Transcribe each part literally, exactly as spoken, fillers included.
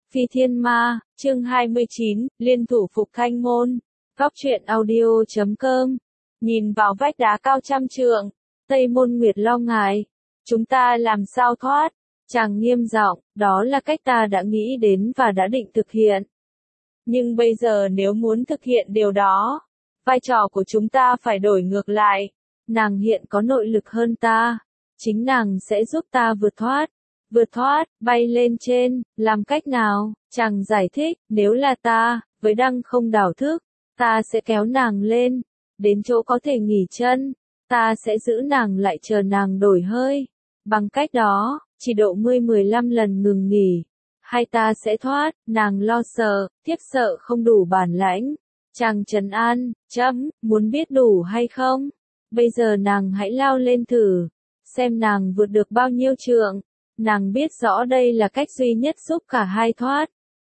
Phi Thiên Ma, chương hai mươi chín, liên thủ phục Thanh Môn. Góc truyện audio chấm com. Nhìn vào vách đá cao trăm trượng, Tây Môn Nguyệt lo ngại. Chúng ta làm sao thoát? Chàng nghiêm giọng, đó là cách ta đã nghĩ đến và đã định thực hiện. Nhưng bây giờ nếu muốn thực hiện điều đó, vai trò của chúng ta phải đổi ngược lại. Nàng hiện có nội lực hơn ta. Chính nàng sẽ giúp ta vượt thoát. Vượt thoát, bay lên trên, làm cách nào? Chàng giải thích, nếu là ta, với đăng không đảo thức, ta sẽ kéo nàng lên, đến chỗ có thể nghỉ chân, ta sẽ giữ nàng lại chờ nàng đổi hơi. Bằng cách đó, chỉ độ ngươi mười lăm lần ngừng nghỉ, hay ta sẽ thoát, nàng lo sợ, tiếp sợ không đủ bản lãnh. Chàng trấn an, chấm, muốn biết đủ hay không? Bây giờ nàng hãy lao lên thử, xem nàng vượt được bao nhiêu trượng. Nàng biết rõ đây là cách duy nhất giúp cả hai thoát.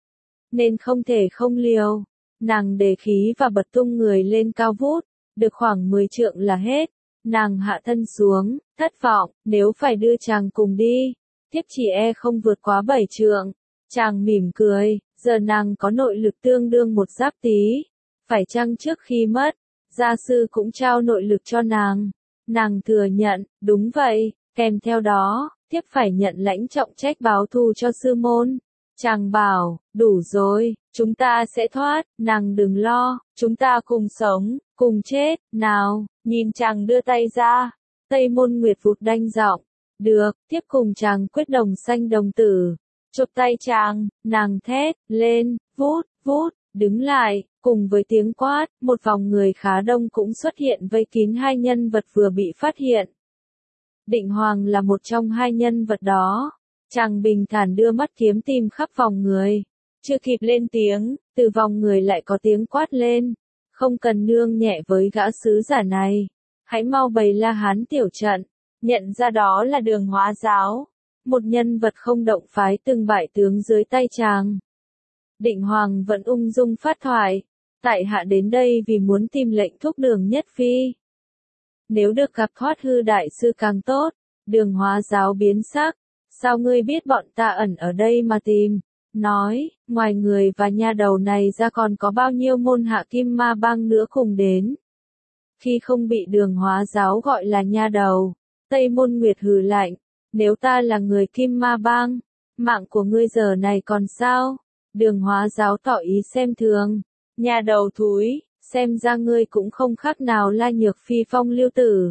Nên không thể không liều. Nàng đề khí và bật tung người lên cao vút, được khoảng mười trượng là hết. Nàng hạ thân xuống, thất vọng, nếu phải đưa chàng cùng đi, tiếp chỉ e không vượt quá bảy trượng. Chàng mỉm cười, giờ nàng có nội lực tương đương một giáp tý. Phải chăng trước khi mất, gia sư cũng trao nội lực cho nàng. Nàng thừa nhận, đúng vậy, kèm theo đó, tiếp phải nhận lãnh trọng trách báo thù cho sư môn. Chàng bảo, đủ rồi, chúng ta sẽ thoát, nàng đừng lo, chúng ta cùng sống, cùng chết, nào, nhìn chàng đưa tay ra. Tây Môn Nguyệt vụt đanh giọng, được, tiếp cùng chàng quyết đồng sanh đồng tử. Chụp tay chàng, nàng thét, lên, vút, vút, đứng lại, cùng với tiếng quát, một vòng người khá đông cũng xuất hiện vây kín hai nhân vật vừa bị phát hiện. Định Hoàng là một trong hai nhân vật đó. Chàng bình thản đưa mắt kiếm tìm khắp vòng người. Chưa kịp lên tiếng, từ vòng người lại có tiếng quát lên. Không cần nương nhẹ với gã sứ giả này. Hãy mau bày La Hán tiểu trận. Nhận ra đó là Đường Hóa Giáo. Một nhân vật không động phái từng bại tướng dưới tay chàng. Định Hoàng vẫn ung dung phát thoại. Tại hạ đến đây vì muốn tìm lệnh thúc Đường Nhất Phi. Nếu được gặp Thoát Hư đại sư càng tốt. Đường Hóa Giáo biến sắc. Sao ngươi biết bọn ta ẩn ở đây mà tìm? Nói, ngoài người và nha đầu này ra còn có bao nhiêu môn hạ Kim Ma Bang nữa cùng đến. Khi không bị Đường Hóa Giáo gọi là nha đầu, Tây Môn Nguyệt hừ lạnh. Nếu ta là người Kim Ma Bang, mạng của ngươi giờ này còn sao? Đường Hóa Giáo tỏ ý xem thường. Nha đầu thúi, xem ra ngươi cũng không khác nào La Nhược Phi phong lưu tử.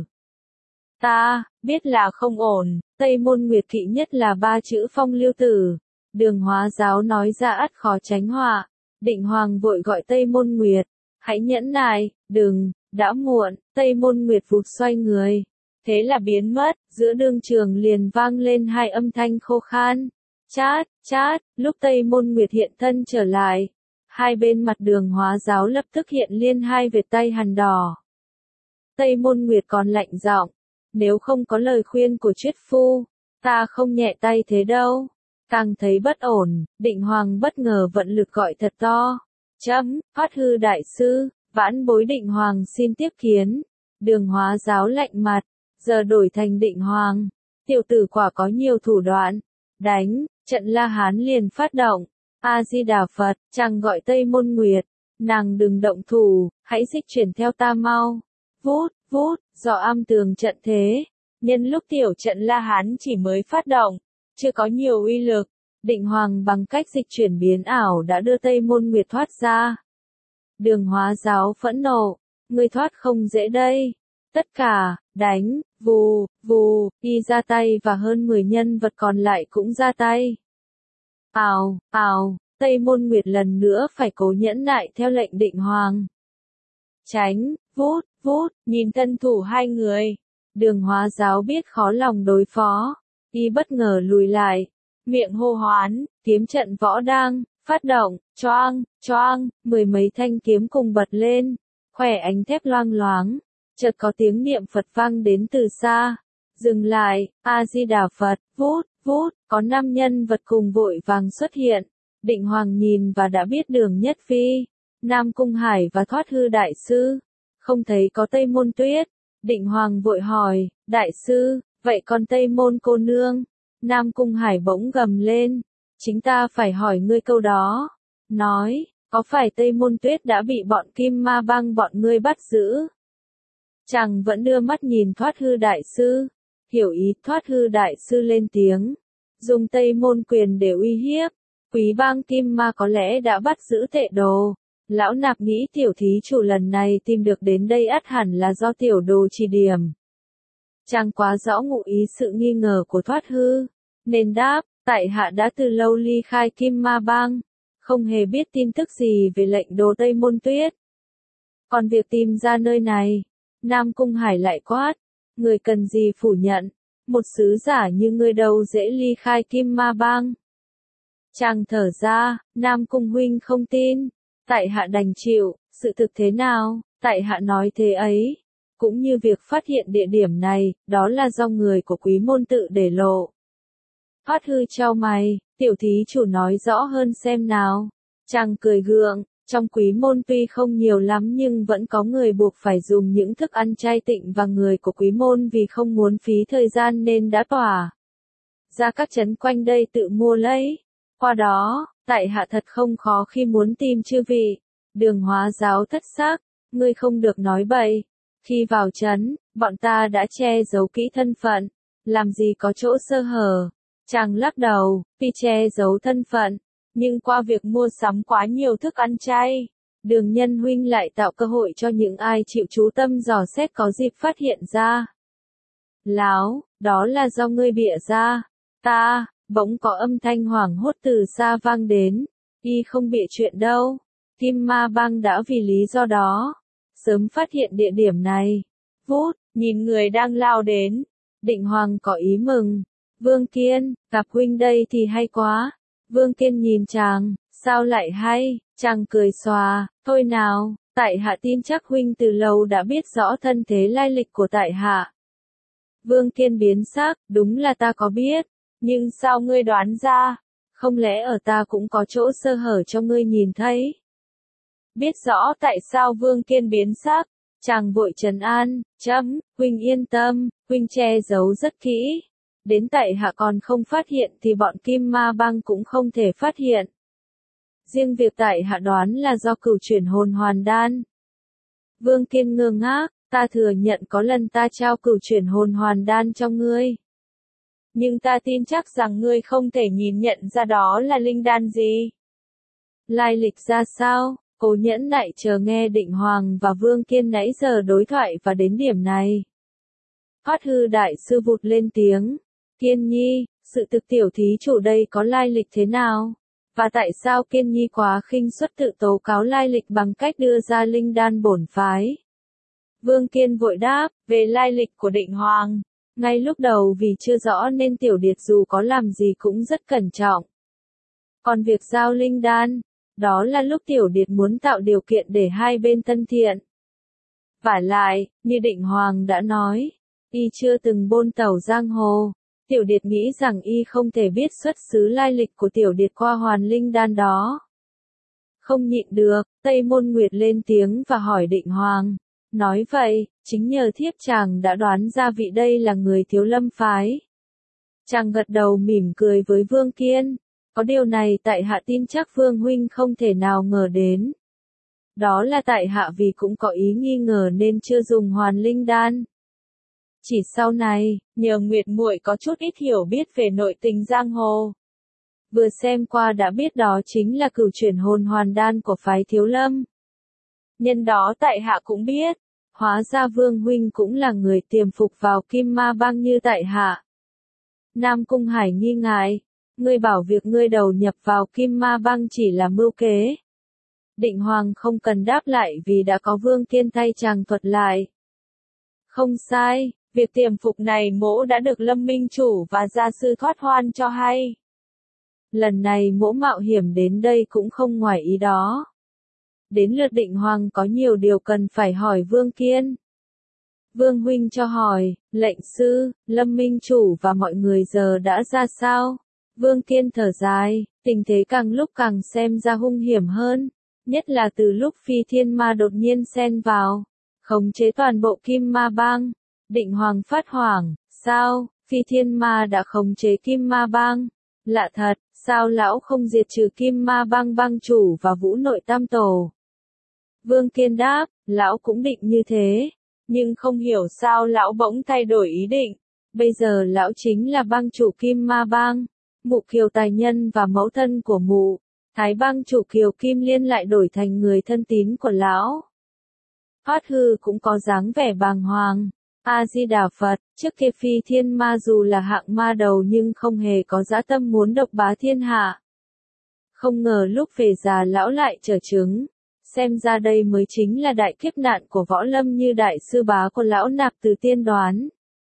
Ta, biết là không ổn, Tây Môn Nguyệt kỵ nhất là ba chữ phong lưu tử. Đường Hóa Giáo nói ra ắt khó tránh họa. Định Hoàng vội gọi Tây Môn Nguyệt. Hãy nhẫn nại, đừng, đã muộn, Tây Môn Nguyệt vụt xoay người. Thế là biến mất, giữa đương trường liền vang lên hai âm thanh khô khan. Chát, chát, lúc Tây Môn Nguyệt hiện thân trở lại. Hai bên mặt Đường Hóa Giáo lập tức hiện liên hai vệt tay hằn đỏ. Tây Môn Nguyệt còn lạnh giọng. Nếu không có lời khuyên của triết phu, ta không nhẹ tay thế đâu. Càng thấy bất ổn, Định Hoàng bất ngờ vận lực gọi thật to. Chấm, Thoát Hư đại sư, vãn bối Định Hoàng xin tiếp kiến. Đường Hóa Giáo lạnh mặt, giờ đổi thành Định Hoàng. Tiểu tử quả có nhiều thủ đoạn. Đánh, trận La Hán liền phát động. A-di-đà Phật, chàng gọi Tây Môn Nguyệt. Nàng đừng động thủ, hãy dịch chuyển theo ta mau. Vút, vút, dò am tường trận thế. Nhân lúc tiểu trận La Hán chỉ mới phát động, chưa có nhiều uy lực, Định Hoàng bằng cách dịch chuyển biến ảo đã đưa Tây Môn Nguyệt thoát ra. Đường Hóa Giáo phẫn nộ, ngươi thoát không dễ đây. Tất cả, đánh, vù, vù, y ra tay và hơn mười nhân vật còn lại cũng ra tay. Ào, ào, Tây Môn Nguyệt lần nữa phải cố nhẫn nại theo lệnh Định Hoàng. Tránh, vút, vút, nhìn thân thủ hai người. Đường Hóa Giáo biết khó lòng đối phó. Y bất ngờ lùi lại. Miệng hô hoán, kiếm trận võ đang, phát động, choang, choang, mười mấy thanh kiếm cùng bật lên. Khỏe ánh thép loang loáng. Chợt có tiếng niệm Phật vang đến từ xa. Dừng lại, A-di-đà Phật, vút, vút, có năm nhân vật cùng vội vàng xuất hiện. Định Hoàng nhìn và đã biết Đường Nhất Phi, Nam Cung Hải và Thoát Hư đại sư. Không thấy có Tây Môn Tuyết. Định Hoàng vội hỏi, đại sư, vậy còn Tây Môn cô nương? Nam Cung Hải bỗng gầm lên. Chính ta phải hỏi ngươi câu đó. Nói, có phải Tây Môn Tuyết đã bị bọn Kim Ma Bang bọn ngươi bắt giữ? Chàng vẫn đưa mắt nhìn Thoát Hư Đại Sư. Hiểu ý, Thoát Hư Đại Sư lên tiếng. Dùng Tây Môn quyền để uy hiếp. Quý bang Kim Ma có lẽ đã bắt giữ tệ đồ. Lão Nạp nghĩ tiểu thí chủ lần này tìm được đến đây ắt hẳn là do tiểu đồ chỉ điểm. Chàng quá rõ ngụ ý sự nghi ngờ của Thoát Hư. Nên đáp, tại hạ đã từ lâu ly khai Kim Ma Bang. Không hề biết tin tức gì về lệnh đồ Tây Môn Tuyết. Còn việc tìm ra nơi này, Nam Cung Hải lại quát. Người cần gì phủ nhận, một sứ giả như ngươi đâu dễ ly khai Kim Ma Bang. Chàng thở ra, Nam Cung huynh không tin. Tại hạ đành chịu, sự thực thế nào, tại hạ nói thế ấy. Cũng như việc phát hiện địa điểm này, đó là do người của Quý môn tự để lộ. Thoát Hư chau mày, tiểu thí chủ nói rõ hơn xem nào. Chàng cười gượng, trong Quý môn tuy không nhiều lắm nhưng vẫn có người buộc phải dùng những thức ăn chay tịnh và người của Quý môn vì không muốn phí thời gian nên đã tỏa ra các trấn quanh đây tự mua lấy. Qua đó, tại hạ thật không khó khi muốn tìm chư vị. Đường Hóa giáo thất xác, ngươi không được nói bậy. Khi vào trấn, bọn ta đã che giấu kỹ thân phận, làm gì có chỗ sơ hở. Chàng lắc đầu, tuy che giấu thân phận, nhưng qua việc mua sắm quá nhiều thức ăn chay, Đường Nhân huynh lại tạo cơ hội cho những ai chịu chú tâm dò xét có dịp phát hiện ra. Láo, đó là do ngươi bịa ra. Ta, bỗng có âm thanh hoảng hốt từ xa vang đến. Y không bịa chuyện đâu. Kim Ma Bang đã vì lý do đó sớm phát hiện địa điểm này. Vút, nhìn người đang lao đến. Định Hoàng có ý mừng. Vương Kiên, gặp huynh đây thì hay quá. Vương Kiên nhìn chàng, sao lại hay? Chàng cười xòa, thôi nào, tại hạ tin chắc huynh từ lâu đã biết rõ thân thế lai lịch của tại hạ. Vương Kiên biến sắc, đúng là ta có biết, nhưng sao ngươi đoán ra? Không lẽ ở ta cũng có chỗ sơ hở cho ngươi nhìn thấy? Biết rõ tại sao Vương Kiên biến sắc, chàng vội trấn an, chấm, huynh yên tâm, huynh che giấu rất kỹ. Đến tại hạ còn không phát hiện thì bọn Kim Ma Bang cũng không thể phát hiện. Riêng việc tại hạ đoán là do cửu chuyển hồn hoàn đan. Vương Kiên ngơ ngác, ta thừa nhận có lần ta trao cửu chuyển hồn hoàn đan cho ngươi. Nhưng ta tin chắc rằng ngươi không thể nhìn nhận ra đó là linh đan gì. Lai lịch ra sao? Cố nhẫn nại chờ nghe Định Hoàng và Vương Kiên nãy giờ đối thoại và đến điểm này. Thoát Hư Đại Sư vụt lên tiếng. Kiên Nhi, sự thực tiểu thí chủ đây có lai lịch thế nào? Và tại sao Kiên Nhi quá khinh suất tự tố cáo lai lịch bằng cách đưa ra linh đan bổn phái? Vương Kiên vội đáp, về lai lịch của Định Hoàng. Ngay lúc đầu vì chưa rõ nên tiểu điệt dù có làm gì cũng rất cẩn trọng. Còn việc giao linh đan, đó là lúc tiểu điệt muốn tạo điều kiện để hai bên thân thiện. Vả lại, như Định Hoàng đã nói, y chưa từng bôn tẩu giang hồ. Tiểu điệt nghĩ rằng y không thể biết xuất xứ lai lịch của tiểu điệt qua hoàn linh đan đó. Không nhịn được, Tây Môn Nguyệt lên tiếng và hỏi Định Hoàng. Nói vậy, chính nhờ thiếp chàng đã đoán ra vị đây là người Thiếu Lâm phái. Chàng gật đầu mỉm cười với Vương Kiên. Có điều này tại hạ tin chắc Vương huynh không thể nào ngờ đến. Đó là tại hạ vì cũng có ý nghi ngờ nên chưa dùng hoàn linh đan. Chỉ sau này, nhờ Nguyệt muội có chút ít hiểu biết về nội tình giang hồ. Vừa xem qua đã biết đó chính là cửu chuyển hồn hoàn đan của phái Thiếu Lâm. Nhân đó tại hạ cũng biết, hóa ra Vương huynh cũng là người tiềm phục vào Kim Ma Bang như tại hạ. Nam Cung Hải nghi ngại, ngươi bảo việc ngươi đầu nhập vào Kim Ma Bang chỉ là mưu kế. Định Hoàng không cần đáp lại vì đã có Vương Kiên thay chàng thuật lại. Không sai. Việc tiềm phục này mỗ đã được Lâm Minh Chủ và gia sư Thoát Hoan cho hay. Lần này mỗ mạo hiểm đến đây cũng không ngoài ý đó. Đến lượt Định Hoàng có nhiều điều cần phải hỏi Vương Kiên. Vương huynh cho hỏi, lệnh sư, Lâm Minh Chủ và mọi người giờ đã ra sao? Vương Kiên thở dài, tình thế càng lúc càng xem ra hung hiểm hơn, nhất là từ lúc Phi Thiên Ma đột nhiên xen vào, khống chế toàn bộ Kim Ma Bang. Định Hoàng phát hoảng, sao, Phi Thiên Ma đã khống chế Kim Ma Bang? Lạ thật, Sao lão không diệt trừ Kim Ma Bang bang chủ và Vũ Nội Tam Tổ? Vương Kiên đáp, lão cũng định như thế, nhưng không hiểu sao lão bỗng thay đổi ý định. Bây giờ lão chính là bang chủ Kim Ma Bang, mụ Kiều Tài Nhân và mẫu thân của mụ, Thái bang chủ Kiều Kim Liên lại đổi thành người thân tín của lão. Thoát Hư cũng có dáng vẻ bàng hoàng. A-di-đà Phật, trước kia Phi Thiên Ma dù là hạng ma đầu nhưng không hề có dã tâm muốn độc bá thiên hạ. Không ngờ lúc về già lão lại trở chứng. Xem ra đây mới chính là đại kiếp nạn của võ lâm như đại sư bá của lão Nạp Từ tiên đoán.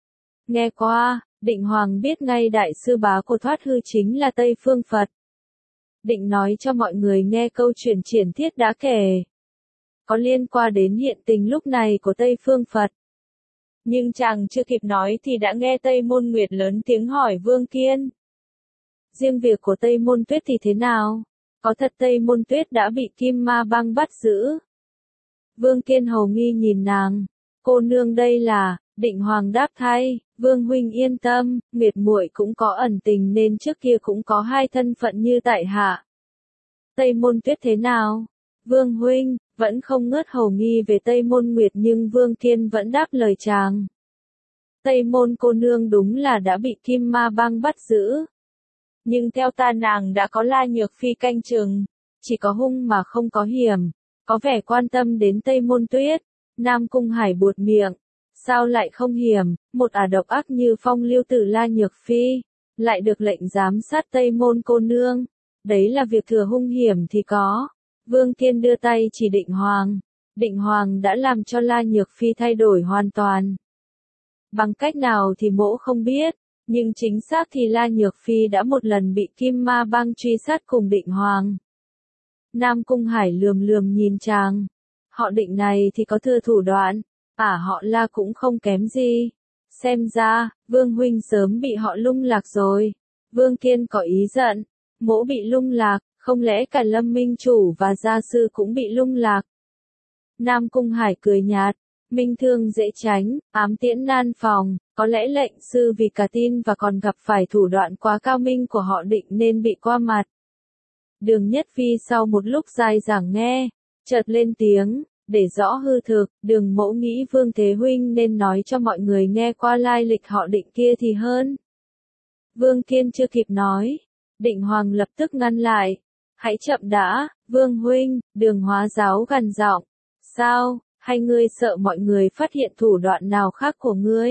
Nghe qua, Định Hoàng biết ngay đại sư bá của Thoát Hư chính là Tây Phương Phật. Định nói cho mọi người nghe câu chuyện triển thiết đã kể. Có liên quan đến hiện tình lúc này của Tây Phương Phật. Nhưng chàng chưa kịp nói thì đã nghe Tây Môn Nguyệt lớn tiếng hỏi Vương Kiên. Riêng việc của Tây Môn Tuyết thì thế nào? Có thật Tây Môn Tuyết đã bị Kim Ma Bang bắt giữ? Vương Kiên hầu nghi nhìn nàng. Cô nương đây là, Định Hoàng đáp thay, Vương huynh yên tâm, Nguyệt muội cũng có ẩn tình nên trước kia cũng có hai thân phận như tại hạ. Tây Môn Tuyết thế nào? Vương huynh, vẫn không ngớt hầu nghi về Tây Môn Nguyệt nhưng Vương Kiên vẫn đáp lời chàng. Tây Môn cô nương đúng là đã bị Kim Ma Bang bắt giữ. Nhưng theo ta nàng đã có La Nhược Phi canh chừng, chỉ có hung mà không có hiểm, có vẻ quan tâm đến Tây Môn Tuyết. Nam Cung Hải buột miệng, sao lại không hiểm, một ả độc ác như phong lưu tử La Nhược Phi, lại được lệnh giám sát Tây Môn cô nương, đấy là việc thừa hung hiểm thì có. Vương Kiên đưa tay chỉ Định Hoàng, Định Hoàng đã làm cho La Nhược Phi thay đổi hoàn toàn. Bằng cách nào thì mỗ không biết. Nhưng chính xác thì La Nhược Phi đã một lần bị Kim Ma Bang truy sát cùng Định Hoàng. Nam Cung Hải lườm lườm nhìn chàng. Họ Định này thì có thừa thủ đoạn, à họ La cũng không kém gì. Xem ra, Vương huynh sớm bị họ lung lạc rồi. Vương Kiên có ý giận, mỗ bị lung lạc, không lẽ cả Lâm Minh Chủ và gia sư cũng bị lung lạc? Nam Cung Hải cười nhạt. Minh thương dễ tránh, ám tiễn nan phòng, có lẽ lệnh sư vì cả tin và còn gặp phải thủ đoạn quá cao minh của họ Định nên bị qua mặt. Đường Nhất Phi sau một lúc dài giảng nghe, chợt lên tiếng, để rõ hư thực, Đường mẫu nghĩ Vương Thế Huynh nên nói cho mọi người nghe qua lai lịch họ Định kia thì hơn. Vương Kiên chưa kịp nói, Định Hoàng lập tức ngăn lại, hãy chậm đã, Vương Huynh, Đường Hóa Giáo gằn giọng, sao? Hay ngươi sợ mọi người phát hiện thủ đoạn nào khác của ngươi?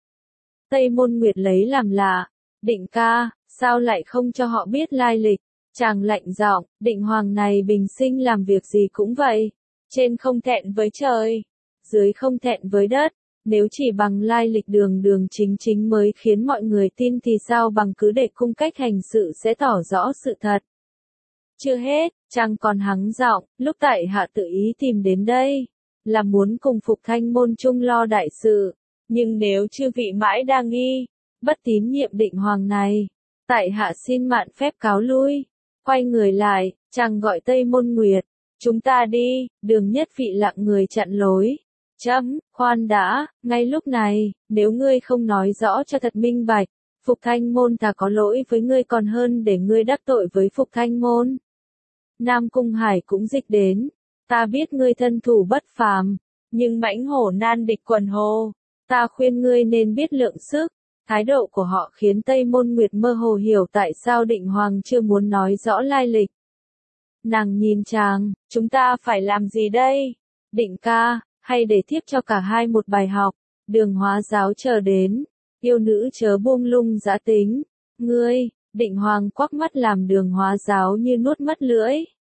Tây Môn Nguyệt lấy làm lạ, Định ca, sao lại không cho họ biết lai lịch? Chàng lạnh giọng, Định Hoàng này bình sinh làm việc gì cũng vậy. Trên không thẹn với trời, dưới không thẹn với đất. Nếu chỉ bằng lai lịch đường đường chính chính mới khiến mọi người tin thì sao bằng cứ để cung cách hành sự sẽ tỏ rõ sự thật. Chưa hết, chàng còn hắng giọng, lúc tại hạ tự ý tìm đến đây. Là muốn cùng Phục Thanh môn chung lo đại sự, nhưng nếu chư vị mãi đa nghi, bất tín nhiệm Định Hoàng này, tại hạ xin mạn phép cáo lui. Quay người lại, chàng gọi Tây Môn Nguyệt, chúng ta đi. Đường Nhất Vị lặng người chặn lối. Chấm, khoan đã, ngay lúc này, nếu ngươi không nói rõ cho thật minh bạch, Phục Thanh môn ta có lỗi với ngươi còn hơn để ngươi đắc tội với Phục Thanh môn. Nam Cung Hải cũng dịch đến. Ta biết ngươi thân thủ bất phàm, nhưng mãnh hổ nan địch quần hồ, ta khuyên ngươi nên biết lượng sức. Thái độ của họ khiến Tây Môn Nguyệt mơ hồ hiểu tại sao Định Hoàng chưa muốn nói rõ lai lịch. Nàng nhìn chàng, chúng ta phải làm gì đây? Định ca, hay để tiếp cho cả hai một bài học, Đường Hóa Giáo chờ đến, yêu nữ chớ buông lung dã tính. Ngươi, Định Hoàng quắc mắt làm Đường Hóa Giáo như nuốt mất lưỡi.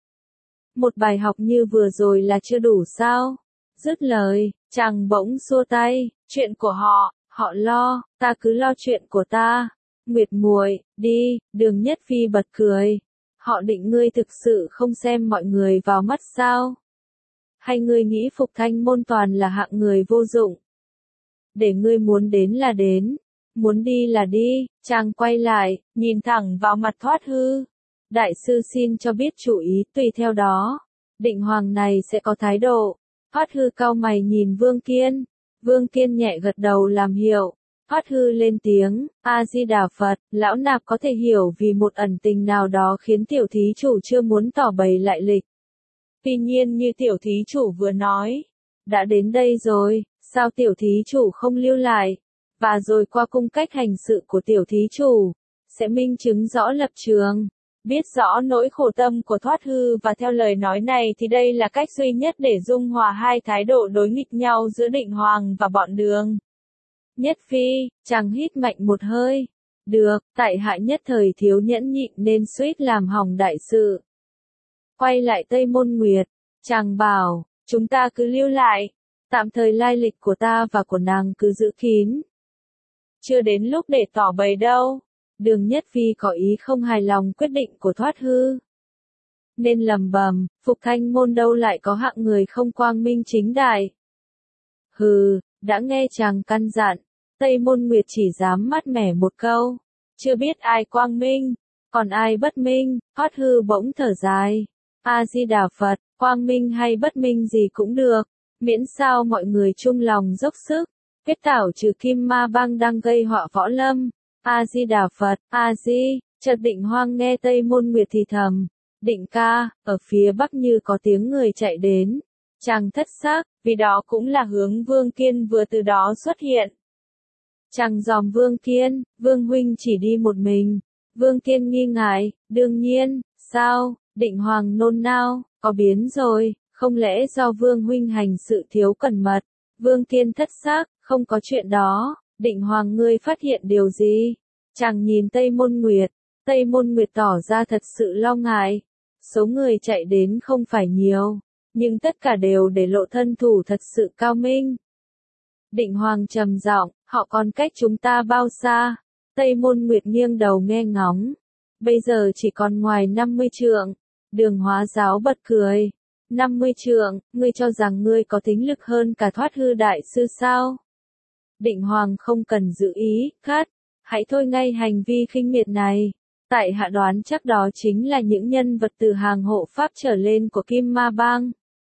Một bài học như vừa rồi là chưa đủ sao? Dứt lời, chàng bỗng xua tay, chuyện của họ, họ lo, ta cứ lo chuyện của ta. Nguyệt muội, đi. Đường Nhất Phi bật cười. Họ Định ngươi thực sự không xem mọi người vào mắt sao? Hay ngươi nghĩ Phục Thanh môn toàn là hạng người vô dụng? Để ngươi muốn đến là đến, muốn đi là đi. Chàng quay lại, nhìn thẳng vào mặt Thoát Hư. Đại sư xin cho biết chủ ý, tùy theo đó, Định Hoàng này sẽ có thái độ. Thoát Hư cau mày nhìn Vương Kiên. Vương Kiên nhẹ gật đầu làm hiệu. Hoát hư lên tiếng, A-di-đà Phật, lão nạp có thể hiểu vì một ẩn tình nào đó khiến tiểu thí chủ chưa muốn tỏ bày lại lịch. Tuy nhiên như tiểu thí chủ vừa nói, đã đến đây rồi, sao tiểu thí chủ không lưu lại, và rồi qua cung cách hành sự của tiểu thí chủ, sẽ minh chứng rõ lập trường, biết rõ nỗi khổ tâm của Thoát hư và theo lời nói này thì đây là cách duy nhất để dung hòa hai thái độ đối nghịch nhau giữa Định Hoàng và bọn Đường. Nhất Phi, chàng hít mạnh một hơi. Được, tại hạ nhất thời thiếu nhẫn nhịn nên suýt làm hỏng đại sự. Quay lại Tây Môn Nguyệt, chàng bảo, chúng ta cứ lưu lại, tạm thời lai lịch của ta và của nàng cứ giữ kín. Chưa đến lúc để tỏ bày đâu. Đường Nhất Phi có ý không hài lòng quyết định của Thoát hư. Nên lầm bầm, Phục Thanh Môn đâu lại có hạng người không quang minh chính đại. Hừ, đã nghe chàng căn dặn, Tây Môn Nguyệt chỉ dám mát mẻ một câu. Chưa biết ai quang minh, còn ai bất minh, Thoát hư bỗng thở dài. A-di-đà Phật, quang minh hay bất minh gì cũng được, miễn sao mọi người chung lòng dốc sức, quyết tảo trừ Kim Ma Bang đang gây họa võ lâm. A-di-đà Phật, A-di, chợt Định Hoang nghe Tây Môn Nguyệt thì thầm, Định ca, ở phía bắc như có tiếng người chạy đến. Chàng thất xác, vì đó cũng là hướng Vương Kiên vừa từ đó xuất hiện. Chàng dòm Vương Kiên, Vương huynh chỉ đi một mình. Vương Kiên nghi ngại, đương nhiên, sao? Định Hoàng nôn nao, có biến rồi, không lẽ do Vương huynh hành sự thiếu cẩn mật? Vương Kiên thất xác, không có chuyện đó. Định Hoàng ngươi phát hiện điều gì? Chàng nhìn Tây Môn Nguyệt, Tây Môn Nguyệt tỏ ra thật sự lo ngại. Số người chạy đến không phải nhiều, nhưng tất cả đều để lộ thân thủ thật sự cao minh. Định Hoàng trầm giọng, họ còn cách chúng ta bao xa? Tây Môn Nguyệt nghiêng đầu nghe ngóng. Bây giờ chỉ còn ngoài năm mươi trượng. Đường Hóa Giáo bật cười. năm mươi trượng, ngươi cho rằng ngươi có tính lực hơn cả Thoát hư đại sư sao? Định Hoàng không cần giữ ý, cắt, hãy thôi ngay hành vi khinh miệt này. Tại hạ đoán chắc đó chính là những nhân vật từ hàng hộ pháp trở lên của Kim Ma Bang.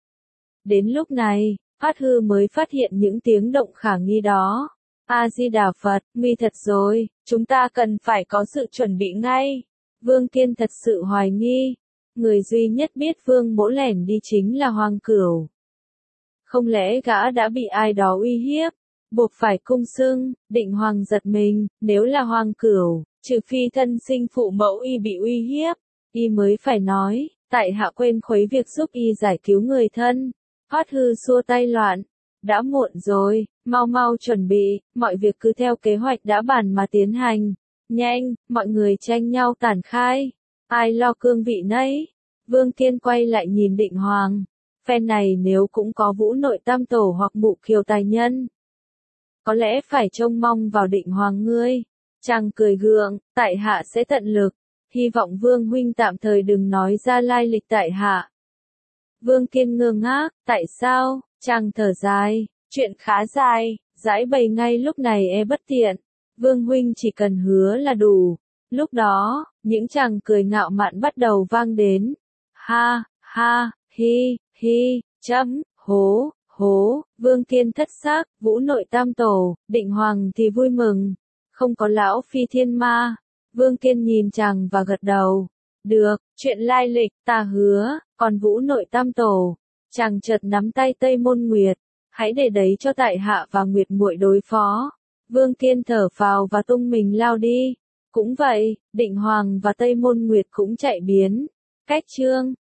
Đến lúc này, Thoát hư mới phát hiện những tiếng động khả nghi đó. A-di-đà Phật, nguy thật rồi, chúng ta cần phải có sự chuẩn bị ngay. Vương Kiên thật sự hoài nghi. Người duy nhất biết Vương Mỗ lẻn đi chính là Hoàng Cửu. Không lẽ gã đã bị ai đó uy hiếp? Buộc phải cung xưng, Định Hoàng giật mình, nếu là Hoàng Cửu, trừ phi thân sinh phụ mẫu y bị uy hiếp, y mới phải nói, tại hạ quên khuấy việc giúp y giải cứu người thân. Thoát hư xua tay loạn, đã muộn rồi, mau mau chuẩn bị, mọi việc cứ theo kế hoạch đã bàn mà tiến hành. Nhanh, mọi người tranh nhau tản khai, ai lo cương vị nấy. Vương Kiên quay lại nhìn Định Hoàng, phen này nếu cũng có Vũ Nội Tam Tổ hoặc Mụ Kiều tài nhân, có lẽ phải trông mong vào Định Hoàng ngươi. Chàng cười gượng, tại hạ sẽ tận lực, hy vọng Vương huynh tạm thời đừng nói ra lai lịch tại hạ. Vương Kiên ngơ ngác, tại sao? Chàng thở dài, chuyện khá dài, giải bày ngay lúc này e bất tiện. Vương huynh chỉ cần hứa là đủ. Lúc đó, những chàng cười ngạo mạn bắt đầu vang đến. Ha, ha, hi, hi, chấm, hố. Hố, Vương Kiên thất xác, Vũ Nội Tam Tổ, Định Hoàng thì vui mừng. Không có lão phi thiên ma. Vương Kiên nhìn chàng và gật đầu. Được, chuyện lai lịch, ta hứa, còn Vũ Nội Tam Tổ. Chàng chợt nắm tay Tây Môn Nguyệt. Hãy để đấy cho tại hạ và Nguyệt muội đối phó. Vương Kiên thở phào và tung mình lao đi. Cũng vậy, Định Hoàng và Tây Môn Nguyệt cũng chạy biến. Cách chương